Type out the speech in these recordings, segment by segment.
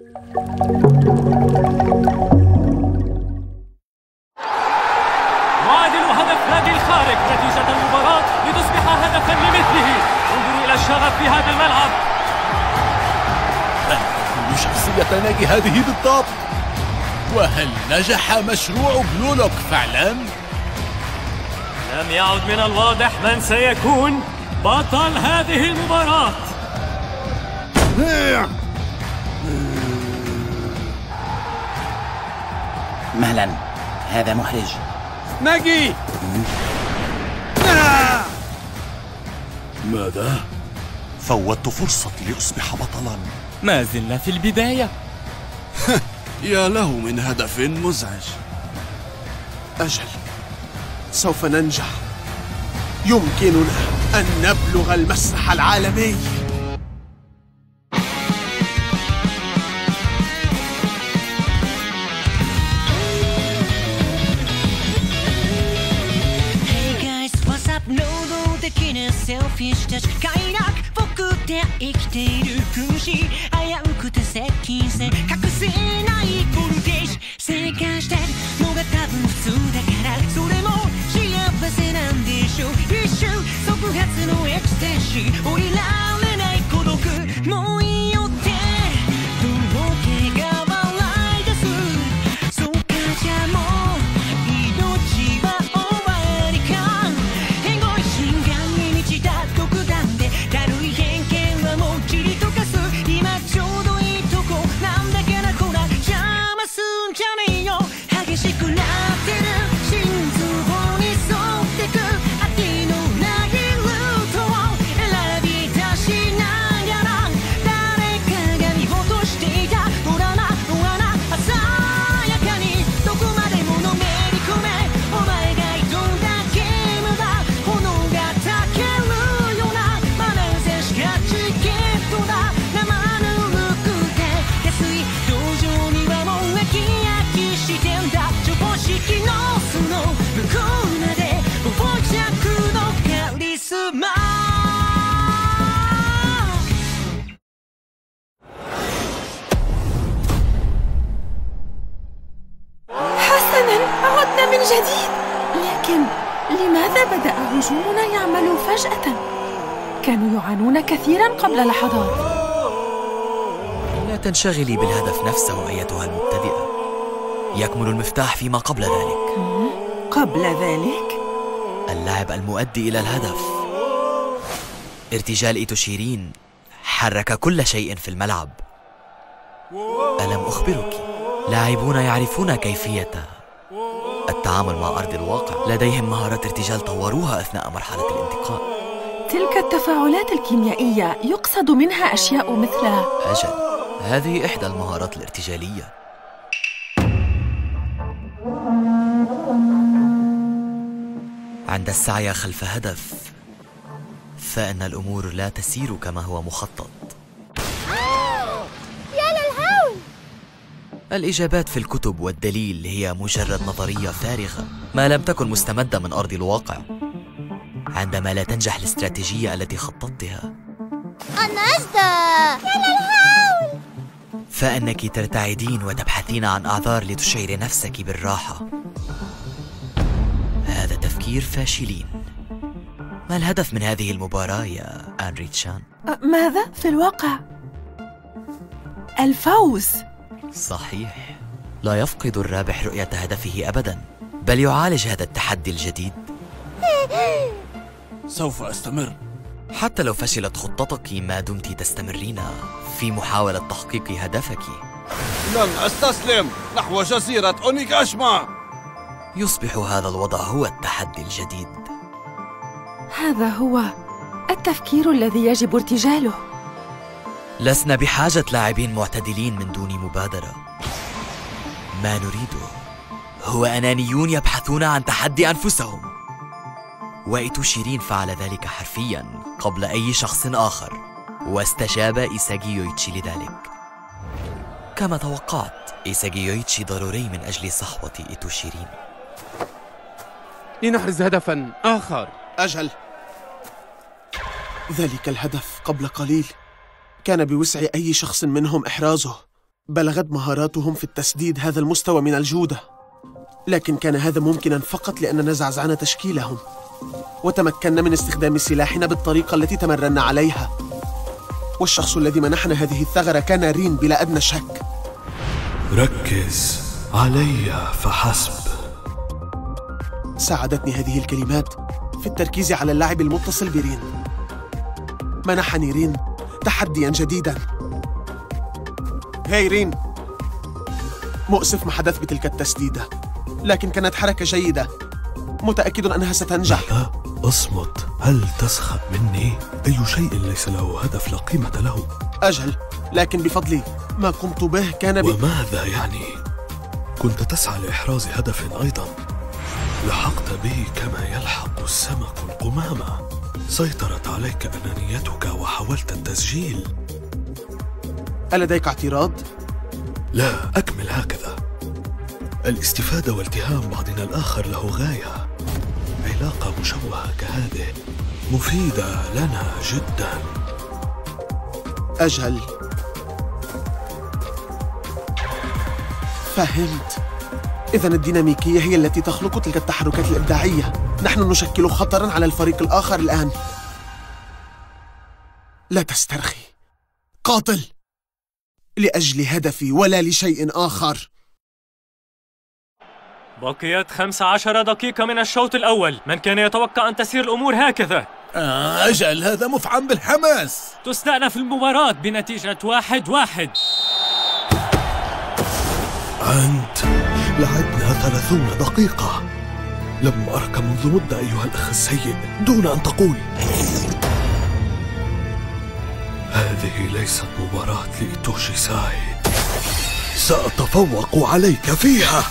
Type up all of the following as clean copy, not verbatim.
معادل هدف نادي الخارج نتيجة المباراة لتصبح هدفا لمثله. انظروا إلى الشغف في هذا الملعب. كل شخصية نادي هذه بالضبط. وهل نجح مشروع بلولوك فعلا؟ لم يعد من الواضح من سيكون بطل هذه المباراة. مهلا، هذا محرج. ناجي! ماذا؟ فوتت فرصتي لأصبح بطلاً. ما زلنا في البداية. يا له من هدف مزعج. أجل، سوف ننجح. يمكننا أن نبلغ المسرح العالمي. لكن لماذا بدأ هجومنا يعمل فجأة؟ كانوا يعانون كثيراً قبل لحظات. لا تنشغلي بالهدف نفسه أيتها المبتدئة. يكمن المفتاح فيما قبل ذلك. قبل ذلك؟ اللعب المؤدي إلى الهدف. ارتجال إيتوشيرين حرك كل شيء في الملعب. ألم أخبرك؟ لاعبون يعرفون كيفية التعامل مع أرض الواقع. لديهم مهارات ارتجال طوروها أثناء مرحلة الانتقاء. تلك التفاعلات الكيميائية يقصد منها أشياء مثل... أجل، هذه إحدى المهارات الارتجالية. عند السعي خلف هدف فإن الأمور لا تسير كما هو مخطط. يا للهول! الإجابات في الكتب والدليل هي مجرد نظرية فارغة ما لم تكن مستمدة من أرض الواقع. عندما لا تنجح الاستراتيجية التي خططتها يا للهول! فإنك ترتعدين وتبحثين عن أعذار لتشعري نفسك بالراحة. هذا تفكير فاشلين. ما الهدف من هذه المباراة يا آنري تشان؟ ماذا؟ في الواقع الفوز. صحيح، لا يفقد الرابح رؤية هدفه أبداً، بل يعالج هذا التحدي الجديد. سوف أستمر حتى لو فشلت خطتك ما دمت تستمرين في محاولة تحقيق هدفك. لن أستسلم نحو جزيرة أونيغاشما. يصبح هذا الوضع هو التحدي الجديد. هذا هو التفكير الذي يجب ارتجاله. لسنا بحاجة لاعبين معتدلين من دون مبادرة. ما نريده هو أنانيون يبحثون عن تحدي أنفسهم. وإيتوشيرين فعل ذلك حرفياً قبل أي شخص آخر، واستجاب إيساغي يويتشي لذلك. كما توقعت، إيساغي يويتشي ضروري من أجل صحوة إيتوشيرين. لنحرز هدفاً آخر. أجل، ذلك الهدف قبل قليل كان بوسع أي شخص منهم إحرازه. بلغت مهاراتهم في التسديد هذا المستوى من الجودة، لكن كان هذا ممكنا فقط لأننا زعزعنا تشكيلهم وتمكنا من استخدام سلاحنا بالطريقة التي تمرنا عليها. والشخص الذي منحنا هذه الثغرة كان رين بلا أدنى شك. ركز علي فحسب. ساعدتني هذه الكلمات في التركيز على اللعب المتصل برين. منحني رين تحدياً جديداً. هاي رين، مؤسف ما حدث بتلك التسديدة، لكن كانت حركة جيدة. متأكد أنها ستنجح. لا، اصمت. هل تسخر مني؟ أي شيء ليس له هدف لا قيمة له. أجل، لكن بفضلي ما قمت به كان وماذا يعني؟ كنت تسعى لإحراز هدف أيضا، لحقت به كما يلحق السمك القمامة. سيطرت عليك أنانيتك وحاولت التسجيل. ألديك اعتراض؟ لا، أكمل هكذا. الاستفادة والتهام بعضنا الآخر له غاية. علاقة مشوهة كهذه مفيدة لنا جدا. أجل، فهمت. إذن الديناميكية هي التي تخلق تلك التحركات الإبداعية. نحن نشكل خطراً على الفريق الآخر الآن. لا تسترخي. قاتل لأجل هدفي ولا لشيء آخر. بقيت 15 دقيقة من الشوط الأول. من كان يتوقع أن تسير الأمور هكذا؟ أجل، هذا مفعم بالحماس. تستأنف المباراة بنتيجة 1-1. أنت لعبنا 30 دقيقة. لم أرك منذ مدة أيها الأخ السيء دون أن تقول. هذه ليست مباراة لإيتوشي ساي. سأتفوق عليك فيها.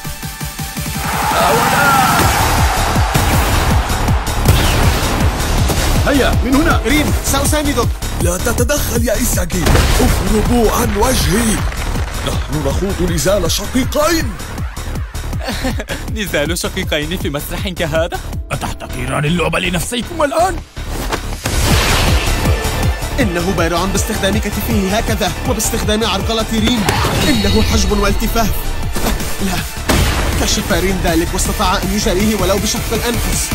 هيا من هنا. رين، سأساندك. لا تتدخل يا إيساجي. اهربوا عن وجهي. نحن نخوض نزال شقيقين. نزال شقيقين في مسرح كهذا؟ أتحتقران اللعبة لنفسيكم الآن؟ إنه بارع باستخدام كتفه هكذا وباستخدام عرقلة رين. إنه حجب والتفاف. لا، كشف رين ذلك واستطاع أن يجاريه ولو بشق الأنفس.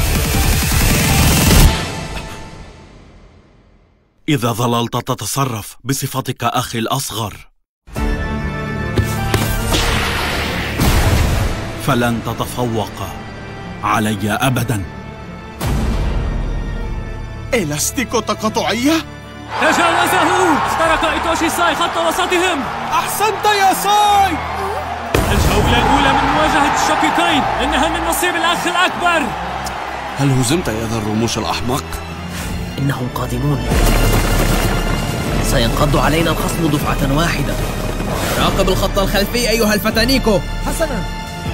إذا ظللت تتصرف بصفتك أخي الأصغر فلن تتفوق علي أبداً. إلاستيكو تقاطعية؟ تجاوزه! اخترق إيتوشي ساي خط وسطهم. أحسنت يا ساي! الجولة الأولى من مواجهة الشقيقين إنها من نصيب الأخ الأكبر. هل هزمت يا ذا الرموش الأحمق؟ إنهم قادمون. سينقض علينا الخصم دفعة واحدة. راقب الخط الخلفي أيها الفتى نيكو. حسناً.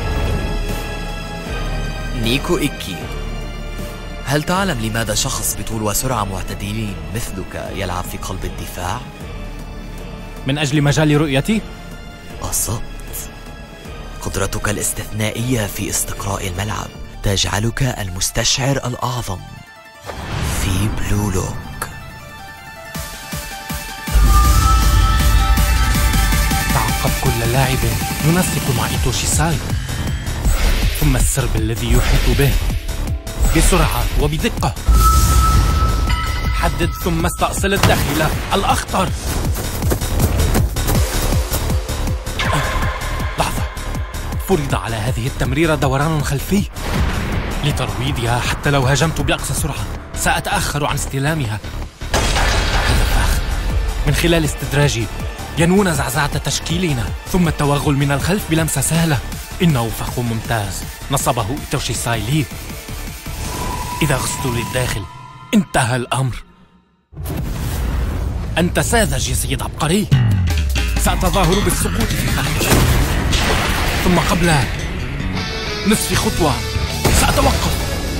نيكو إيكي، هل تعلم لماذا شخص بطول وسرعة معتدلين مثلك يلعب في قلب الدفاع؟ من أجل مجال رؤيتي؟ أصبت. قدرتك الاستثنائية في استقراء الملعب تجعلك المستشعر الأعظم في بلو لوك. تعقب كل لاعب ينسق مع إيتوشي ساي، ثم السرب الذي يحيط به بسرعة وبدقة. حدد ثم استأصل الداخل الأخطر. لحظة، فرض على هذه التمريرة دوران خلفي لترويضها. حتى لو هاجمت بأقصى سرعة سأتأخر عن استلامها. هذا فاخر. من خلال استدراجي ينوون زعزعة تشكيلنا، ثم التوغل من الخلف بلمسة سهلة. إنه فخ ممتاز نصبه إيتوشي ساي لي. إذا غصت للداخل انتهى الأمر. أنت ساذج يا سيد عبقري. سأتظاهر بالسقوط في خلفك، ثم قبل نصف خطوة سأتوقف.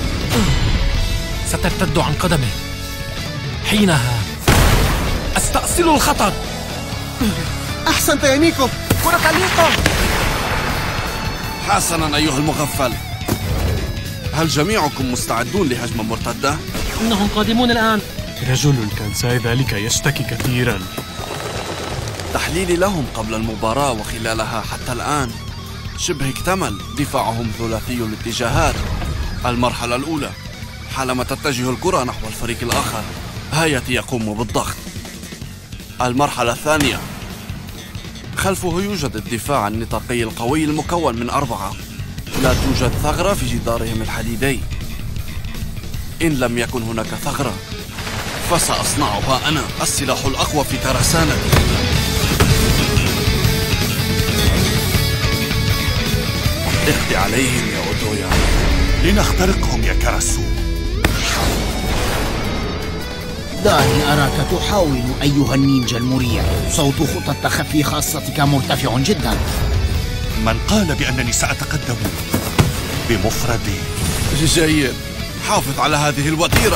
سترتد عن قدمي. حينها أستأصل الخطر. أحسنت يا نيكو. كرة تعليقة. حسناً أيها المغفل. هل جميعكم مستعدون لهجمة مرتدة؟ إنهم قادمون الآن. رجل الكنساء ذلك يشتكي كثيراً. بالتحليل لهم قبل المباراة وخلالها حتى الآن شبه اكتمل دفاعهم ثلاثي الاتجاهات. المرحلة الأولى حالما تتجه الكرة نحو الفريق الآخر هايتي يقوم بالضغط. المرحلة الثانية خلفه يوجد الدفاع النطاقي القوي المكون من 4. لا توجد ثغرة في جدارهم الحديدي. إن لم يكن هناك ثغرة فسأصنعها أنا، السلاح الأقوى في ترسانة. اقضي عليهم يا أودويا. لنخترقهم يا كاراسو. دعني أراك تحاول أيها النينجا المريع. صوت خطى التخفي خاصتك مرتفع جدا. من قال بأنني سأتقدم بمفردي؟ جيد، حافظ على هذه الوتيرة.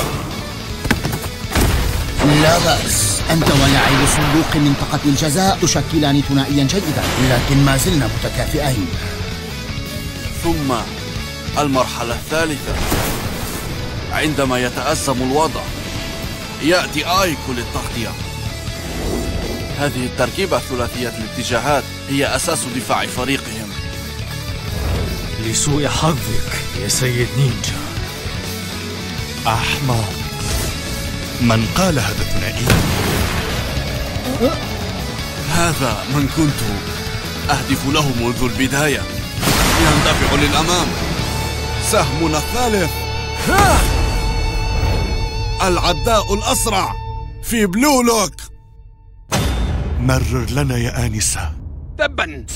لا بأس، أنت ولاعب صندوق منطقة الجزاء تشكلان ثنائيا جيدا، لكن ما زلنا متكافئين. ثم المرحلة الثالثة عندما يتأزم الوضع يأتي آيكو للتغطية. هذه التركيبة ثلاثية الاتجاهات هي أساس دفاع فريقهم. لسوء حظك يا سيد نينجا. أحمق. من قال هذا ثنائي؟ هذا من كنت أهدف له منذ البداية. يندفع للأمام. سهمنا الثالث، العداء الأسرع في بلو لوك. مرر لنا يا آنسة. تبا.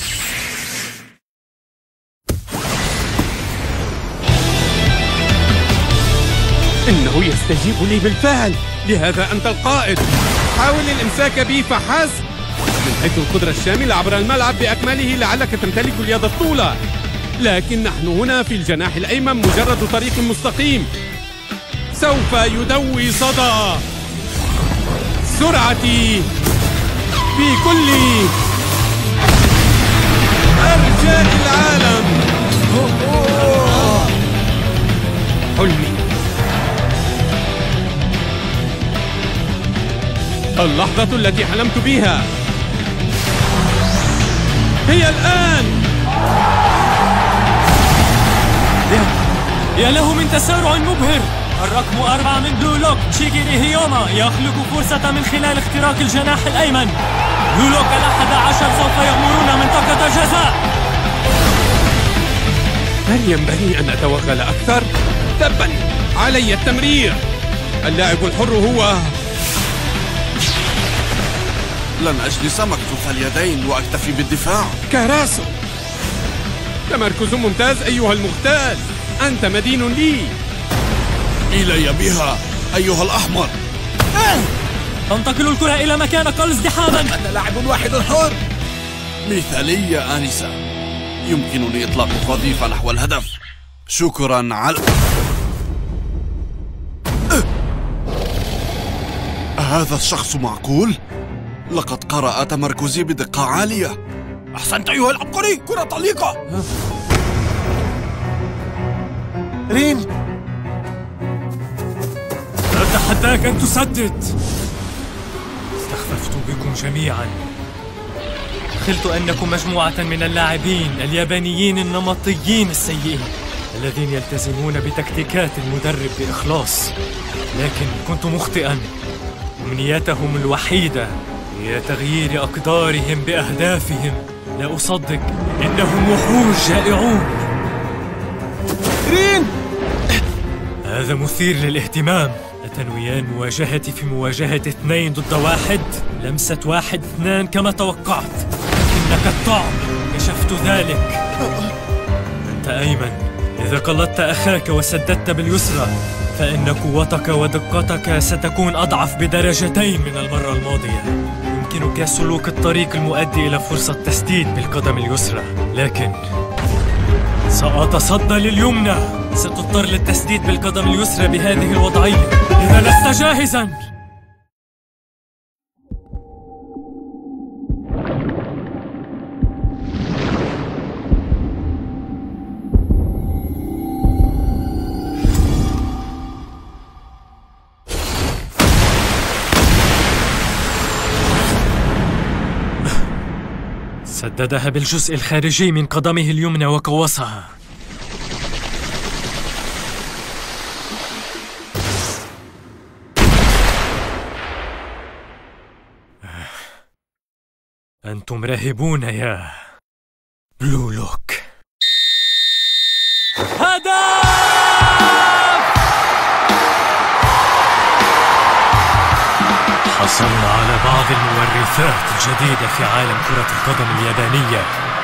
إنه يستجيب لي بالفعل، لهذا أنت القائد. حاول الإمساك بي فحسب. من حيث القدرة الشاملة عبر الملعب بأكمله لعلك تمتلك اليد الطولة، لكن نحن هنا في الجناح الأيمن مجرد طريق مستقيم سوف يدوي صدى سرعتي في كل أرجاء العالم. حلمي. اللحظة التي حلمت بها هي الآن. يا له من تسارع مبهر. الرقم 4 من بلو لوك شيجيري هيوما يخلق فرصة من خلال اختراق الجناح الأيمن. بلو لوك 11 سوف يغمرون منطقة الجزاء. هل ينبغي أن أتوغل أكثر؟ تبا علي التمرير. اللاعب الحر هو لن أجلس مكتوف اليدين وأكتفي بالدفاع. كاراسو. تمركز ممتاز أيها المغتال. أنت مدين لي. إلي بها أيها الأحمر. تنتقل الكرة إلى مكان أقل ازدحاما. أنا لاعب واحد حر. مثالية آنسة. يمكنني إطلاق قذيفة نحو الهدف. شكرا على هذا الشخص معقول؟ لقد قرأ تمركزي بدقة عالية. أحسنت أيها العبقري. كرة طليقة. رين، أتحداك أن تسدد. استخففت بكم جميعا. خلت أنكم مجموعة من اللاعبين اليابانيين النمطيين السيئين الذين يلتزمون بتكتيكات المدرب بإخلاص، لكن كنت مخطئا. أمنيتهم الوحيدة هي تغيير أقدارهم بأهدافهم. لا أصدق، إنهم وحوش جائعون. رين، هذا مثير للاهتمام. أتنويان مواجهتي في مواجهة 2 ضد 1؟ لمسة 1-2 كما توقعت، لكنك الطعم. كشفت ذلك. أنت أيمن، إذا قلدت أخاك وسددت باليسرى فإن قوتك ودقتك ستكون أضعف بدرجتين من المرة الماضية. يمكنك سلوك الطريق المؤدي إلى فرصة تسديد بالقدم اليسرى، لكن سأتصدى لليمنى. ستضطر للتسديد بالقدم اليسرى بهذه الوضعية. إذا لست جاهزاً. هددها بالجزء الخارجي من قدمه اليمنى وقوصها. أنتم راهبون يا بلو لوك. هدف! حصلنا على بعض المورثات الجديدة في عالم كرة القدم اليابانية.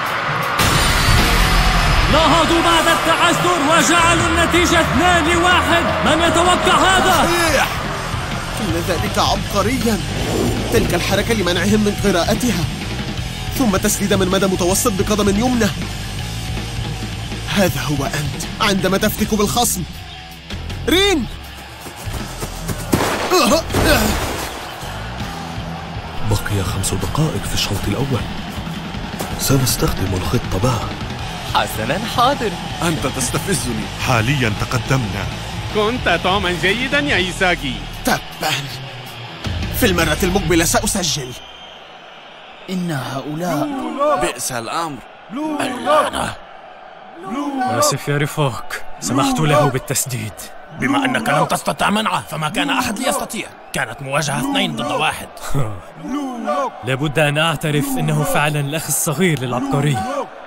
نهضوا بعد التعثر وجعلوا النتيجة 2-1. من يتوقع هذا؟ صحيح! كل ذلك عبقريا. تلك الحركة لمنعهم من قراءتها، ثم تسديد من مدى متوسط بقدم يمنى. هذا هو أنت عندما تفتك بالخصم. رين! بقي 5 دقائق في الشوط الأول. سنستخدم الخطة باء. حسناً، حاضر. أنت تستفزني. حالياً تقدمنا. كنت توما جيداً يا إيساغي. تباً. في المرة المقبلة سأسجل. إن هؤلاء بئس الأمر. اللعنة. آسف يا رفاق، سمحت له بالتسديد. بما أنك لم تستطع منعه فما كان أحد ليستطيع. كانت مواجهة 2 ضد 1. لابد أن أعترف إنه فعلا الأخ الصغير للعبقري.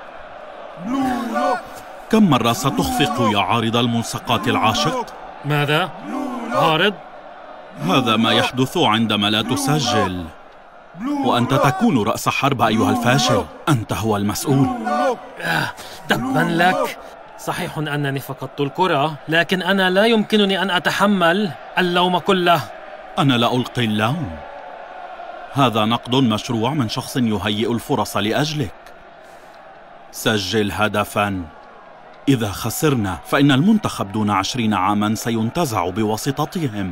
كم مرة ستخفق يا عارض الملصقات العاشق؟ ماذا؟ عارض؟ هذا ما يحدث عندما لا تسجل، وأنت تكون رأس حرب أيها الفاشل. أنت هو المسؤول. تبا لك. صحيح أنني فقدت الكرة، لكن أنا لا يمكنني أن أتحمل اللوم كله. أنا لا ألقي اللوم. هذا نقد مشروع من شخص يهيئ الفرص لأجلك. سجل هدفاً. إذا خسرنا فإن المنتخب دون 20 عاماً سينتزع بواسطتهم،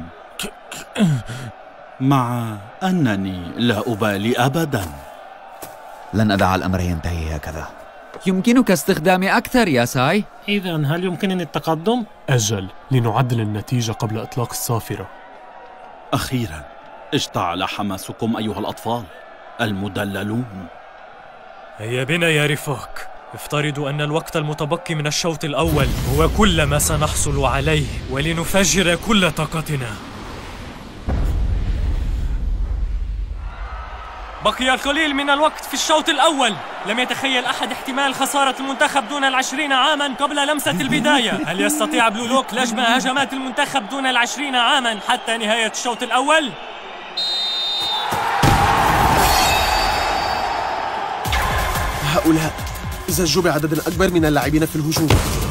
مع أنني لا أبالي أبداً. لن أدع الأمر ينتهي هكذا. يمكنك استخدام أكثر يا ساي. إذن هل يمكنني التقدم؟ أجل، لنعدل النتيجة قبل إطلاق الصافرة. أخيراً اشتعل حماسكم أيها الأطفال المدللون. هيا بنا يا رفاق. افترضوا أن الوقت المتبقي من الشوط الأول هو كل ما سنحصل عليه، ولنفجر كل طاقتنا. بقي القليل من الوقت في الشوط الأول. لم يتخيل أحد احتمال خسارة المنتخب دون 20 عاماً قبل لمسة البداية. هل يستطيع بلو لوك لجم هجمات المنتخب دون 20 عاماً حتى نهاية الشوط الأول؟ هؤلاء زجوا بعدد أكبر من اللاعبين في الهجوم.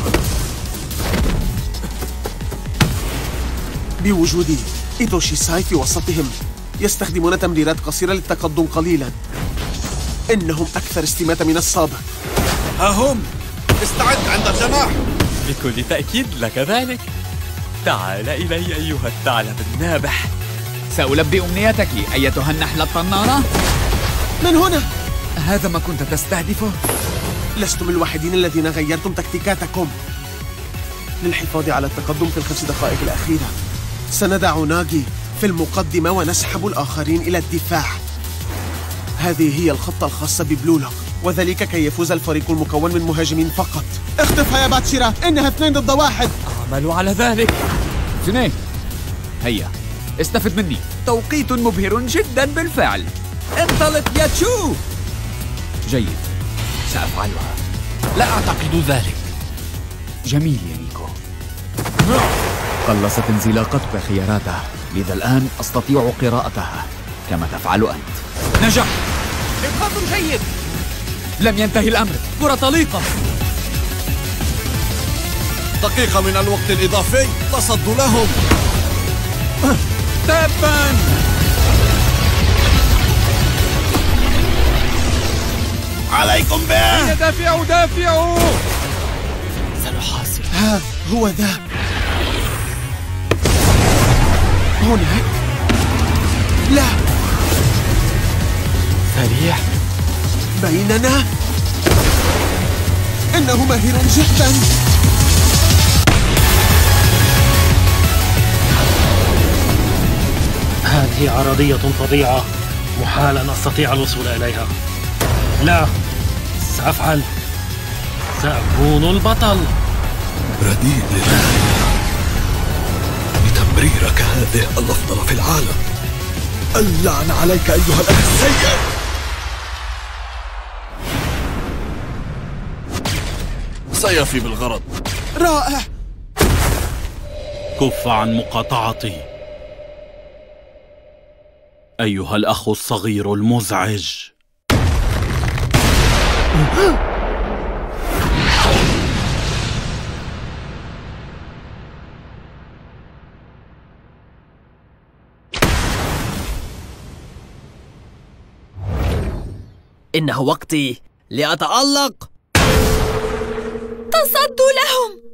بوجود إيتوشي ساي في وسطهم، يستخدمون تمريرات قصيرة للتقدم قليلا. إنهم أكثر استماتة من السابق. ها هم، استعد عند الجناح. بكل تأكيد لك ذلك. تعال إلي أيها الثعلب النابح. سألبي أمنيتك أيتها النحلة الطنارة. من هنا؟ هذا ما كنت تستهدفه؟ لستم الوحيدين الذين غيرتم تكتيكاتكم. للحفاظ على التقدم في ال5 دقائق الأخيرة سندع ناغي في المقدمة ونسحب الآخرين إلى الدفاع. هذه هي الخطة الخاصة ببلو لوك، وذلك كي يفوز الفريق المكون من مهاجمين فقط. اختفها يا باتشيرا، إنها 2 ضد 1. عملوا على ذلك. جنيه، هيا استفد مني. توقيت مبهر جدا بالفعل. انطلق يا تشو. جيد، سأفعلها. لا أعتقد ذلك. جميل يا نيكو. قلصت انزلاقتك خياراتها، لذا الآن أستطيع قراءتها كما تفعل أنت. نجح. إبقاء جيد. لم ينتهي الأمر. كرة طليقة. دقيقة من الوقت الإضافي. تصدوا لهم. تبا. عليكم به. دافعوا دافعوا. سنحاصر. ها هو ذا. هناك. لا. سريع. بيننا. إنه ماهر جدا. هذه عرضية فظيعة، محال أن أستطيع الوصول إليها. لا، سأفعل. سأكون البطل. رديء للغاية لتمريرك هذه الأفضل في العالم. اللعن عليك أيها الأخ السيء. سيفي بالغرض. رائع. كف عن مقاطعتي أيها الأخ الصغير المزعج. إنه وقتي لأتألق. تصدوا لهم.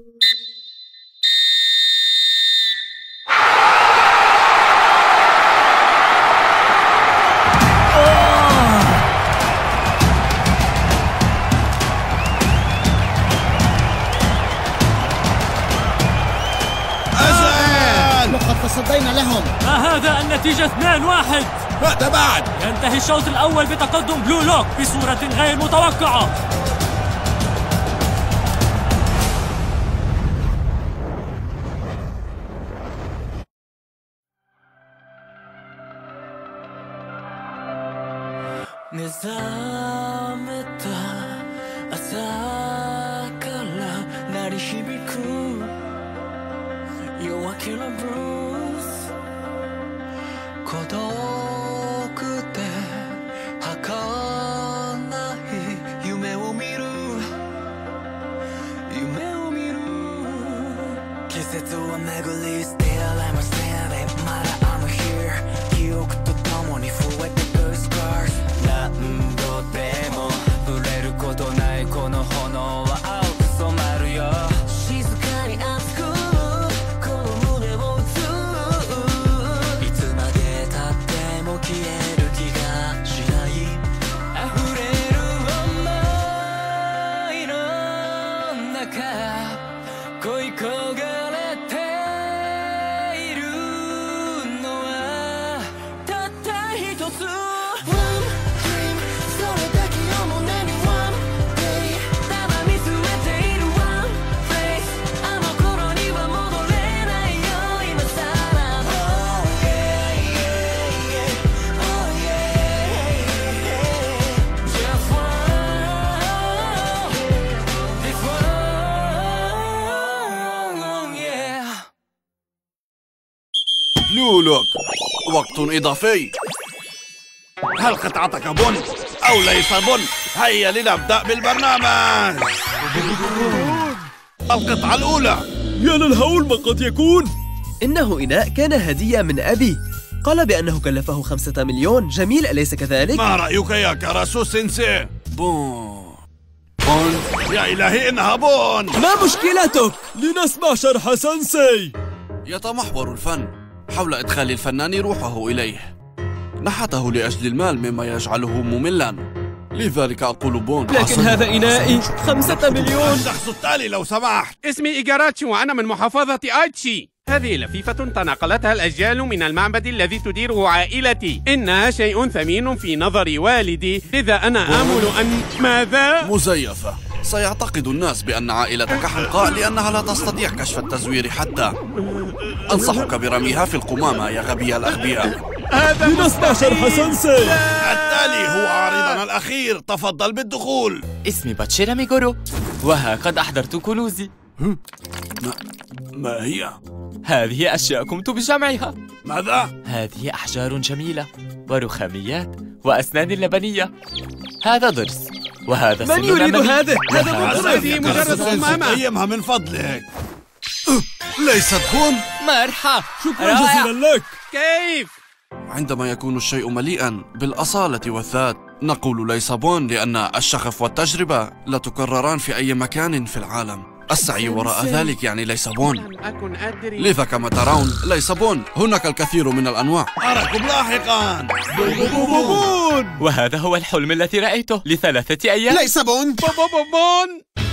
لقد تصدينا لهم. ما هذا النتيجة 2-1. ماذا بعد؟ ينتهي الشوط الأول بتقدم بلو لوك بصورة غير متوقعة. لولوك، وقت إضافي. هل قطعتك بن أو ليس بن؟ هيا لنبدأ بالبرنامج. القطعة الأولى. يا للهول ما قد يكون. إنه إناء كان هدية من أبي، قال بأنه كلفه 5 مليون. جميل أليس كذلك؟ ما رأيك يا كاراسو سينسي؟ بون. يا إلهي إنها بون. ما مشكلتك؟ لنسمع شرح سينسي. يتمحور الفن حول إدخال الفنان روحه إليه. نحته لأجل المال مما يجعله مملا، لذلك أقول بون. لكن هذا إنائي 5 مليون. الشخص التالي لو سمحت. اسمي إيجاراتشي وأنا من محافظة آيتشي. هذه لفيفة تناقلتها الأجيال من المعبد الذي تديره عائلتي. إنها شيء ثمين في نظر والدي، لذا أنا آمل أن ماذا؟ مزيفة. سيعتقد الناس بأن عائلتك حمقاء لأنها لا تستطيع كشف التزوير حتى. أنصحك برميها في القمامة يا غبي الأغبياء. لنسمع شرح سينسي. التالي هو عارضنا الأخير، تفضل بالدخول. اسمي باتشيرا ميغورو، وها قد أحضرت كنوزي. ما هي؟ هذه أشياء قمت بجمعها. ماذا؟ هذه أحجار جميلة ورخاميات وأسنان لبنية. هذا ضرس وهذا سن. من يريد هذا؟ هذه مجرد قمامة. قيمها من فضلك. ليست بون. مرحبا، شكرا جزيلا لك. كيف؟ عندما يكون الشيء مليئا بالأصالة والذات نقول ليس بون، لأن الشغف والتجربة لا تكرران في أي مكان في العالم. السعي وراء ذلك يعني ليس بون. لذا كما ترون ليس بون، هناك الكثير من الأنواع. أراكم لاحقا. وهذا هو الحلم الذي رأيته ل3 أيام. ليس بون. بون.